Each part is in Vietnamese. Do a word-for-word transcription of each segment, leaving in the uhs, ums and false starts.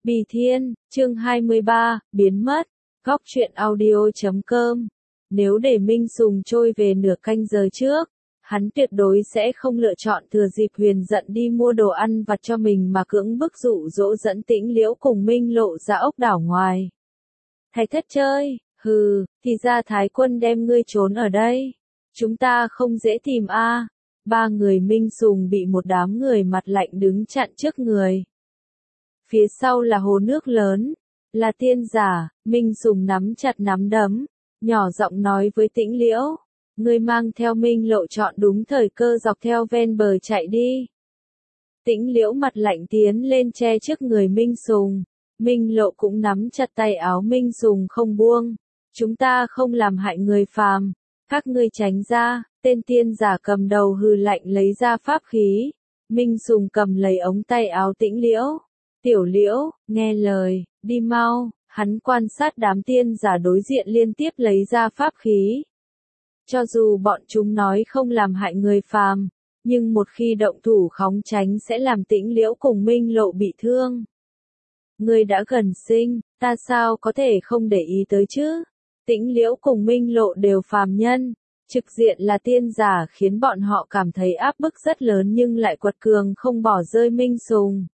Bì Thiên, chương hai mươi ba, biến mất. Góc truyện audio chấm com. Nếu để Minh Sùng trôi về nửa canh giờ trước, hắn tuyệt đối sẽ không lựa chọn thừa dịp Huyền giận đi mua đồ ăn vặt cho mình mà cưỡng bức dụ dỗ dẫn Tĩnh Liễu cùng Minh Lộ ra ốc đảo ngoài. Thái thất chơi, hừ, thì ra Thái quân đem ngươi trốn ở đây. Chúng ta không dễ tìm a. À. Ba người Minh Sùng bị một đám người mặt lạnh đứng chặn trước người. Phía sau là hồ nước lớn, là tiên giả. Minh Sùng nắm chặt nắm đấm, nhỏ giọng nói với Tĩnh Liễu, ngươi mang theo Minh Lộ chọn đúng thời cơ dọc theo ven bờ chạy đi. Tĩnh Liễu mặt lạnh tiến lên che trước người Minh Sùng, Minh Lộ cũng nắm chặt tay áo Minh Sùng không buông. Chúng ta không làm hại người phàm, các ngươi tránh ra. Tên tiên giả cầm đầu hừ lạnh lấy ra pháp khí. Minh Sùng cầm lấy ống tay áo Tĩnh Liễu. Tiểu Liễu, nghe lời, đi mau. Hắn quan sát đám tiên giả đối diện liên tiếp lấy ra pháp khí. Cho dù bọn chúng nói không làm hại người phàm, nhưng một khi động thủ khống tránh sẽ làm Tĩnh Liễu cùng Minh Lộ bị thương. Ngươi đã gần sinh, ta sao có thể không để ý tới chứ? Tĩnh Liễu cùng Minh Lộ đều phàm nhân. Trực diện là tiên giả khiến bọn họ cảm thấy áp bức rất lớn nhưng lại quật cường không bỏ rơi Minh Sùng.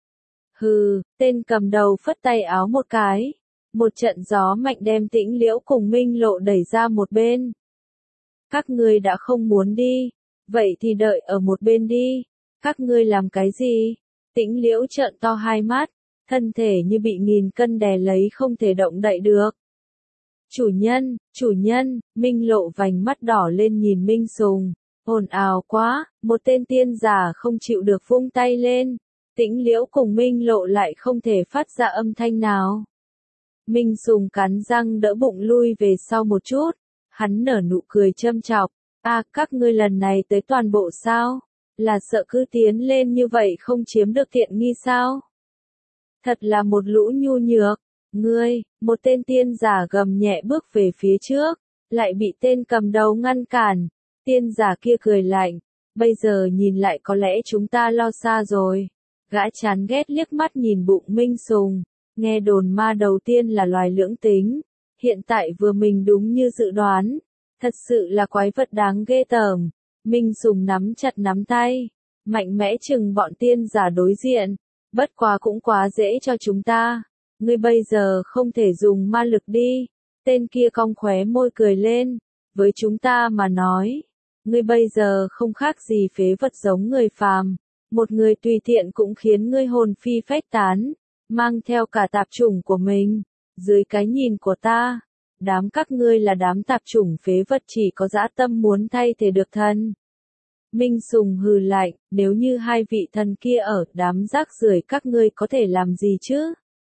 Hừ, tên cầm đầu phất tay áo một cái. Một trận gió mạnh đem Tĩnh Liễu cùng Minh Lộ đẩy ra một bên. Các ngươi đã không muốn đi, vậy thì đợi ở một bên đi. Các ngươi làm cái gì? Tĩnh Liễu trợn to hai mắt, thân thể như bị nghìn cân đè lấy không thể động đậy được. Chủ nhân, chủ nhân, Minh Lộ vành mắt đỏ lên nhìn Minh Sùng, ồn ào quá, một tên tiên giả không chịu được vung tay lên, Tĩnh Liễu cùng Minh Lộ lại không thể phát ra âm thanh nào. Minh Sùng cắn răng đỡ bụng lui về sau một chút, hắn nở nụ cười châm chọc, a, các ngươi lần này tới toàn bộ sao? Là sợ cứ tiến lên như vậy không chiếm được tiện nghi sao? Thật là một lũ nhu nhược. Ngươi, một tên tiên giả gầm nhẹ bước về phía trước, lại bị tên cầm đầu ngăn cản. Tiên giả kia cười lạnh, bây giờ nhìn lại có lẽ chúng ta lo xa rồi. Gã chán ghét liếc mắt nhìn bụng Minh Sùng, nghe đồn ma đầu tiên là loài lưỡng tính, hiện tại vừa mình đúng như dự đoán, thật sự là quái vật đáng ghê tởm. Minh Sùng nắm chặt nắm tay, mạnh mẽ chừng bọn tiên giả đối diện, bất quá cũng quá dễ cho chúng ta. Ngươi bây giờ không thể dùng ma lực đi. Tên kia cong khóe môi cười lên. Với chúng ta mà nói, ngươi bây giờ không khác gì phế vật giống người phàm. Một người tùy tiện cũng khiến ngươi hồn phi phách tán, mang theo cả tạp chủng của mình. Dưới cái nhìn của ta, đám các ngươi là đám tạp chủng phế vật chỉ có dã tâm muốn thay thế được thần. Minh Sùng hừ lạnh, nếu như hai vị thần kia ở đám rác rưởi các ngươi có thể làm gì chứ?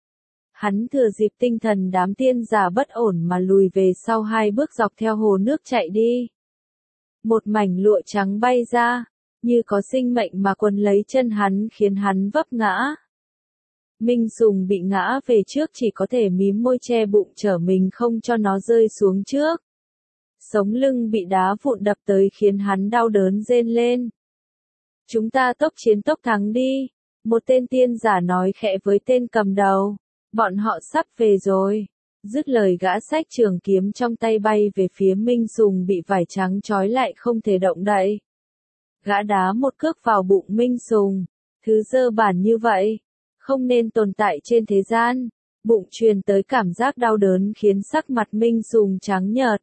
Hắn thừa dịp tinh thần đám tiên giả bất ổn mà lùi về sau hai bước dọc theo hồ nước chạy đi. Một mảnh lụa trắng bay ra, như có sinh mệnh mà quấn lấy chân hắn khiến hắn vấp ngã. Minh Sùng bị ngã về trước chỉ có thể mím môi che bụng trở mình không cho nó rơi xuống trước. Sống lưng bị đá vụn đập tới khiến hắn đau đớn rên lên. Chúng ta tốc chiến tốc thắng đi, một tên tiên giả nói khẽ với tên cầm đầu. Bọn họ sắp về rồi. Dứt lời gã xách trường kiếm trong tay bay về phía Minh Sùng bị vải trắng trói lại không thể động đậy. Gã đá một cước vào bụng Minh Sùng. Thứ dơ bẩn như vậy, không nên tồn tại trên thế gian. Bụng truyền tới cảm giác đau đớn khiến sắc mặt Minh Sùng trắng nhợt.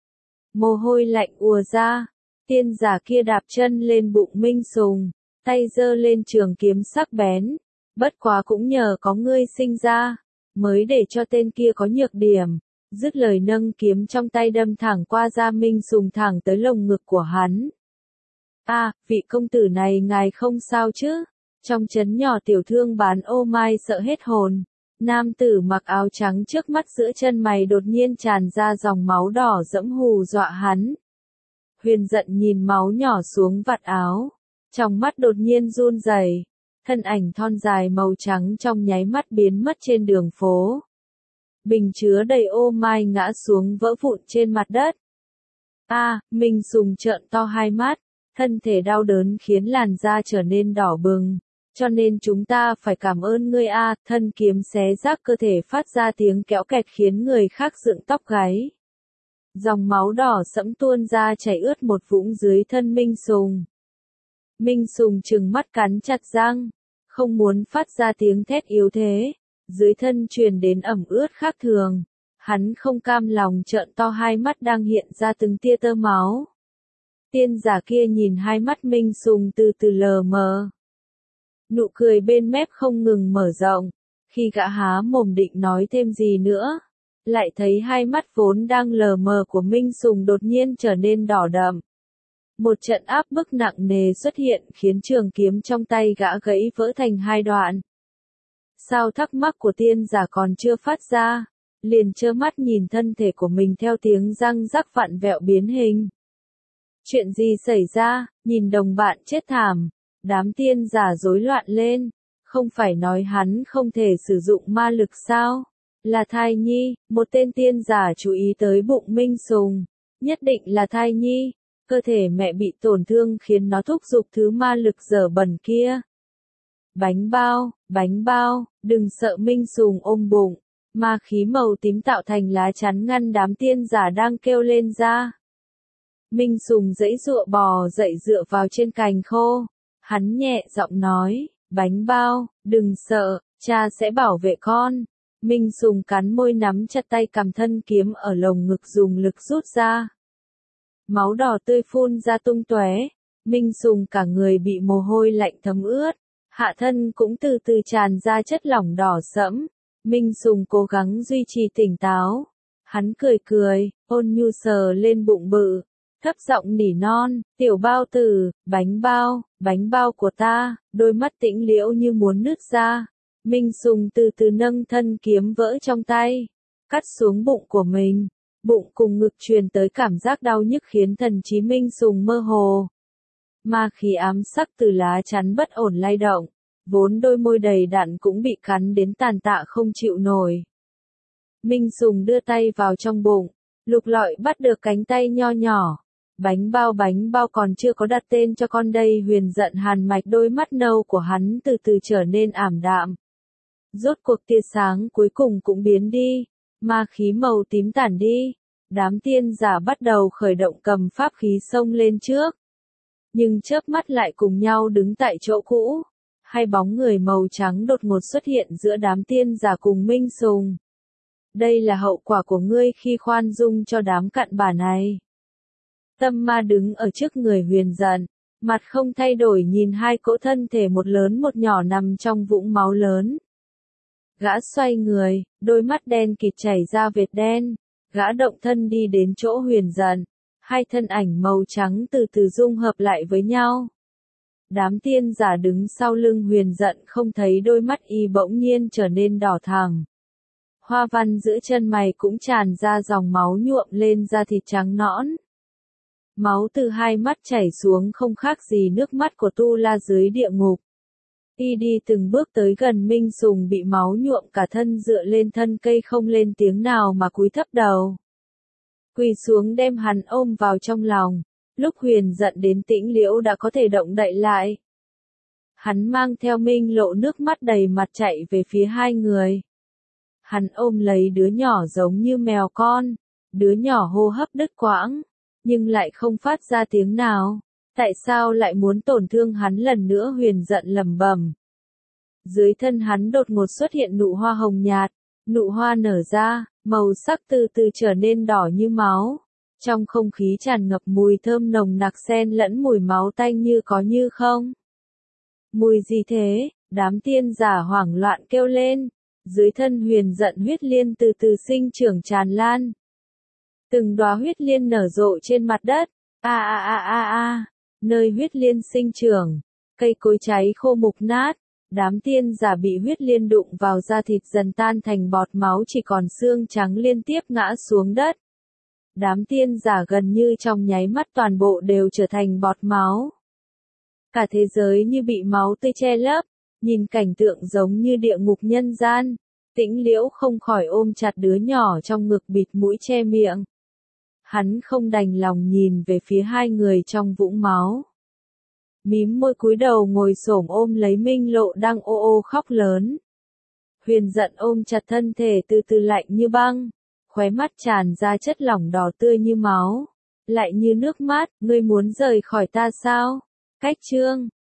Mồ hôi lạnh ùa ra. Tiên giả kia đạp chân lên bụng Minh Sùng, tay giơ lên trường kiếm sắc bén. Bất quá cũng nhờ có ngươi sinh ra, mới để cho tên kia có nhược điểm. Dứt lời nâng kiếm trong tay đâm thẳng qua da Minh Sùng thẳng tới lồng ngực của hắn. A, à, vị công tử này ngài không sao chứ? Trong trấn nhỏ tiểu thương bán ô mai sợ hết hồn. Nam tử mặc áo trắng trước mắt giữa chân mày đột nhiên tràn ra dòng máu đỏ dẫm hù dọa hắn. Huyền giận nhìn máu nhỏ xuống vạt áo, trong mắt đột nhiên run rẩy. Thân ảnh thon dài màu trắng trong nháy mắt biến mất trên đường phố. Bình chứa đầy ô mai ngã xuống vỡ vụn trên mặt đất. A, à, Minh Sùng trợn to hai mắt, thân thể đau đớn khiến làn da trở nên đỏ bừng. Cho nên chúng ta phải cảm ơn ngươi a. Thân kiếm xé rác cơ thể phát ra tiếng kéo kẹt khiến người khác dựng tóc gáy. Dòng máu đỏ sẫm tuôn ra chảy ướt một vũng dưới thân Minh Sùng. Minh Sùng trừng mắt cắn chặt răng, không muốn phát ra tiếng thét yếu thế. Dưới thân truyền đến ẩm ướt khác thường. Hắn không cam lòng trợn to hai mắt đang hiện ra từng tia tơ máu. Tiên giả kia nhìn hai mắt Minh Sùng từ từ lờ mờ. Nụ cười bên mép không ngừng mở rộng. Khi gã há mồm định nói thêm gì nữa, lại thấy hai mắt vốn đang lờ mờ của Minh Sùng đột nhiên trở nên đỏ đậm. Một trận áp bức nặng nề xuất hiện khiến trường kiếm trong tay gã gãy vỡ thành hai đoạn. Sao thắc mắc của tiên giả còn chưa phát ra, liền trơ mắt nhìn thân thể của mình theo tiếng răng rắc vặn vẹo biến hình. Chuyện gì xảy ra, nhìn đồng bạn chết thảm, đám tiên giả rối loạn lên, không phải nói hắn không thể sử dụng ma lực sao? Là thai nhi, một tên tiên giả chú ý tới bụng Minh Sùng, nhất định là thai nhi, cơ thể mẹ bị tổn thương khiến nó thúc giục thứ ma lực dở bẩn kia. Bánh bao, bánh bao, đừng sợ. Minh Sùng ôm bụng, ma khí màu tím tạo thành lá chắn ngăn đám tiên giả đang kêu lên ra. Minh Sùng giãy giụa bò dậy dựa vào trên cành khô, hắn nhẹ giọng nói, bánh bao, đừng sợ, cha sẽ bảo vệ con. Minh Sùng cắn môi nắm chặt tay cầm thân kiếm ở lồng ngực dùng lực rút ra. Máu đỏ tươi phun ra tung tóe, Minh Sùng cả người bị mồ hôi lạnh thấm ướt, hạ thân cũng từ từ tràn ra chất lỏng đỏ sẫm. Minh Sùng cố gắng duy trì tỉnh táo. Hắn cười cười, ôn nhu sờ lên bụng bự, thấp giọng nỉ non, tiểu bao tử, bánh bao, bánh bao của ta, đôi mắt tĩnh liễu như muốn nứt ra. Minh Sùng từ từ nâng thân kiếm vỡ trong tay, cắt xuống bụng của mình. Bụng cùng ngực truyền tới cảm giác đau nhức khiến thần trí Minh Sùng mơ hồ. Ma khí ám sắc từ lá chắn bất ổn lay động, vốn đôi môi đầy đặn cũng bị cắn đến tàn tạ không chịu nổi. Minh Sùng đưa tay vào trong bụng, lục lọi bắt được cánh tay nho nhỏ. Bánh bao bánh bao còn chưa có đặt tên cho con đây. Huyền giận hàn mạch đôi mắt nâu của hắn từ từ trở nên ảm đạm. Rốt cuộc tia sáng cuối cùng cũng biến đi, ma khí màu tím tản đi. Đám tiên giả bắt đầu khởi động cầm pháp khí xông lên trước. Nhưng chớp mắt lại cùng nhau đứng tại chỗ cũ. Hai bóng người màu trắng đột ngột xuất hiện giữa đám tiên giả cùng Minh Sùng. Đây là hậu quả của ngươi khi khoan dung cho đám cặn bã này. Tâm ma đứng ở trước người huyền giận, mặt không thay đổi nhìn hai cỗ thân thể một lớn một nhỏ nằm trong vũng máu lớn. Gã xoay người, đôi mắt đen kịt chảy ra vệt đen, gã động thân đi đến chỗ huyền giận, hai thân ảnh màu trắng từ từ dung hợp lại với nhau. Đám tiên giả đứng sau lưng huyền giận không thấy đôi mắt y bỗng nhiên trở nên đỏ thẳm. Hoa văn giữa chân mày cũng tràn ra dòng máu nhuộm lên da thịt trắng nõn. Máu từ hai mắt chảy xuống không khác gì nước mắt của Tu La dưới địa ngục. Y đi từng bước tới gần Minh Sùng bị máu nhuộm cả thân dựa lên thân cây không lên tiếng nào mà cúi thấp đầu. Quỳ xuống đem hắn ôm vào trong lòng, lúc huyền giận đến tĩnh liễu đã có thể động đậy lại. Hắn mang theo Minh Lộ nước mắt đầy mặt chạy về phía hai người. Hắn ôm lấy đứa nhỏ giống như mèo con, đứa nhỏ hô hấp đứt quãng, nhưng lại không phát ra tiếng nào. Tại sao lại muốn tổn thương hắn lần nữa? Huyền giận lẩm bẩm. Dưới thân hắn đột ngột xuất hiện nụ hoa hồng nhạt, nụ hoa nở ra, màu sắc từ từ trở nên đỏ như máu. Trong không khí tràn ngập mùi thơm nồng nặc xen lẫn mùi máu tanh như có như không. Mùi gì thế? Đám tiên giả hoảng loạn kêu lên. Dưới thân huyền giận huyết liên từ từ sinh trưởng tràn lan. Từng đóa huyết liên nở rộ trên mặt đất. A a a a a. Nơi huyết liên sinh trưởng, cây cối cháy khô mục nát, đám tiên giả bị huyết liên đụng vào da thịt dần tan thành bọt máu chỉ còn xương trắng liên tiếp ngã xuống đất. Đám tiên giả gần như trong nháy mắt toàn bộ đều trở thành bọt máu. Cả thế giới như bị máu tươi che lấp, nhìn cảnh tượng giống như địa ngục nhân gian. Tĩnh liễu không khỏi ôm chặt đứa nhỏ trong ngực bịt mũi che miệng. Hắn không đành lòng nhìn về phía hai người trong vũng máu. Mím môi cúi đầu ngồi xổm ôm lấy Minh Lộ đang ô ô khóc lớn. Huyền giận ôm chặt thân thể từ từ lạnh như băng, khóe mắt tràn ra chất lỏng đỏ tươi như máu, lại như nước mắt, ngươi muốn rời khỏi ta sao? Cách chương